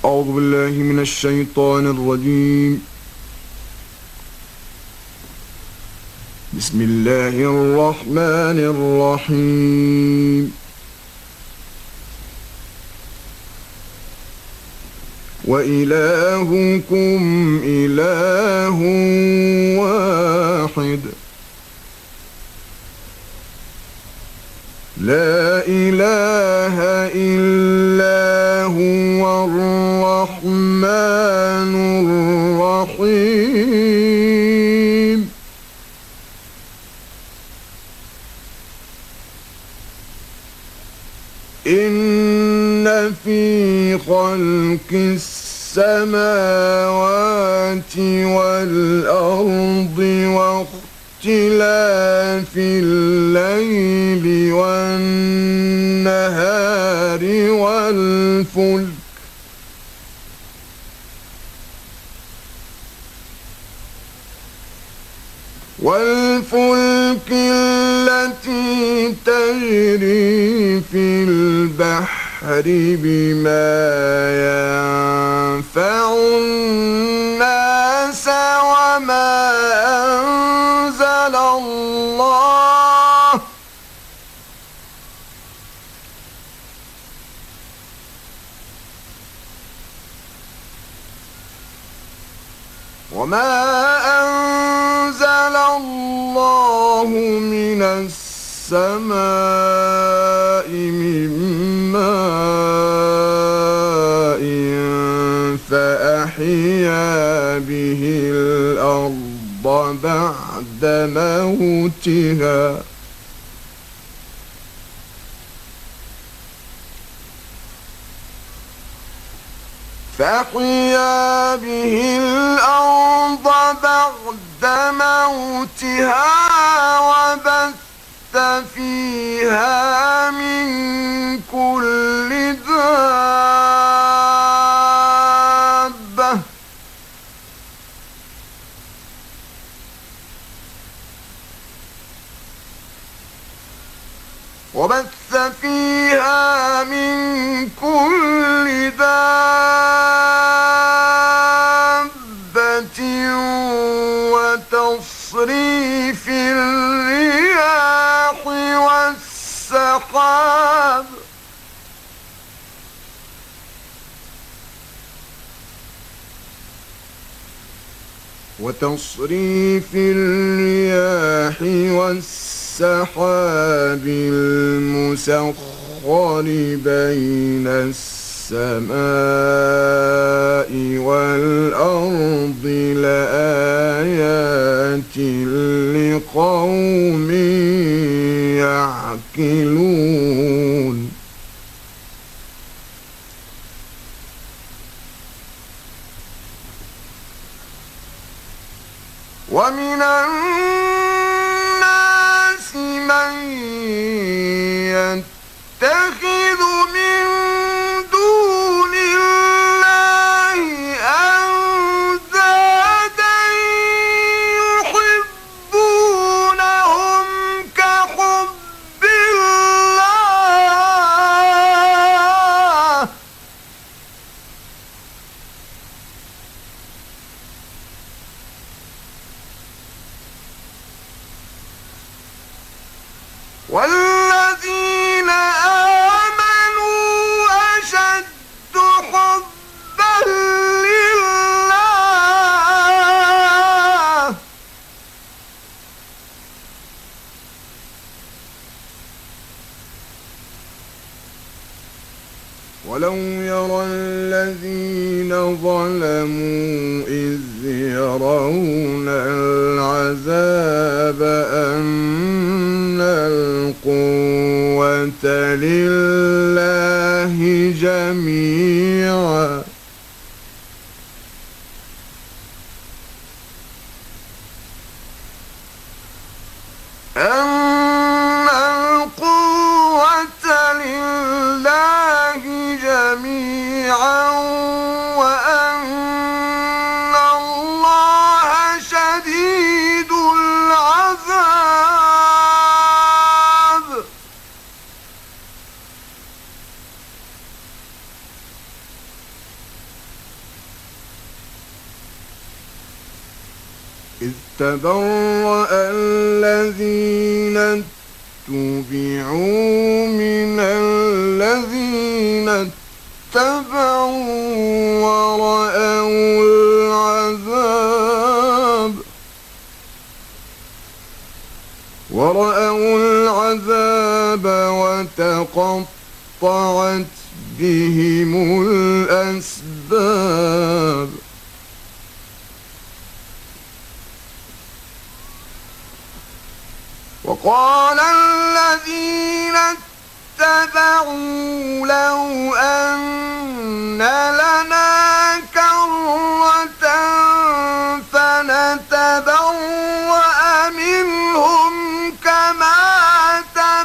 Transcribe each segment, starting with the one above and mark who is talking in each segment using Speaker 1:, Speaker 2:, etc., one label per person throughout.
Speaker 1: أعوذ بالله من الشيطان الرجيم. بسم الله الرحمن الرحيم. وإلهكم إله واحد لا إله إلا هو الرحمن الرحيم. إن في خلق السماوات والأرض واختلاف الليل والنهار والفلك التي تجري في البحر بما ينفع الناس وما أنزل الله من السماء من ماء فأحيا به الأرض بعد موتها وبث فيها من كل دابة وتصريف الرياح والسحاب المسخر بين السماء والأرض لآيات لقوم يعقلون. ومن الناس من يتخذ من دون الله أندادا يحبونهم كحب الله والذين آمنوا أشد حبا لله ولو يرى الذين ظلموا إذ يرون العذاب أن القوة لله جميعا وأن الله شديد العذاب. إذ تبرأ الذين اتبعوا من الذين اتبعوا ورأوا العذاب وتقطعت بهم الأسباب. وقال الذين اتبعوا لو أن لنا كرة فنتبرأ منهم كما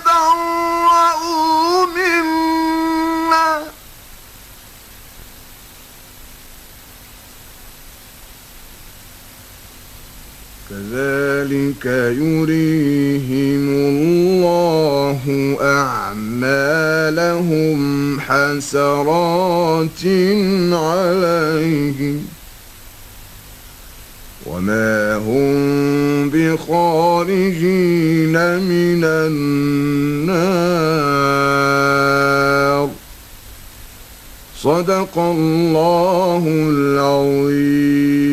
Speaker 1: تبرؤوا منا كذلك يريهم الله أعمالهم حسرات عليهم وما هم بخارجين من النار. صدق الله العظيم.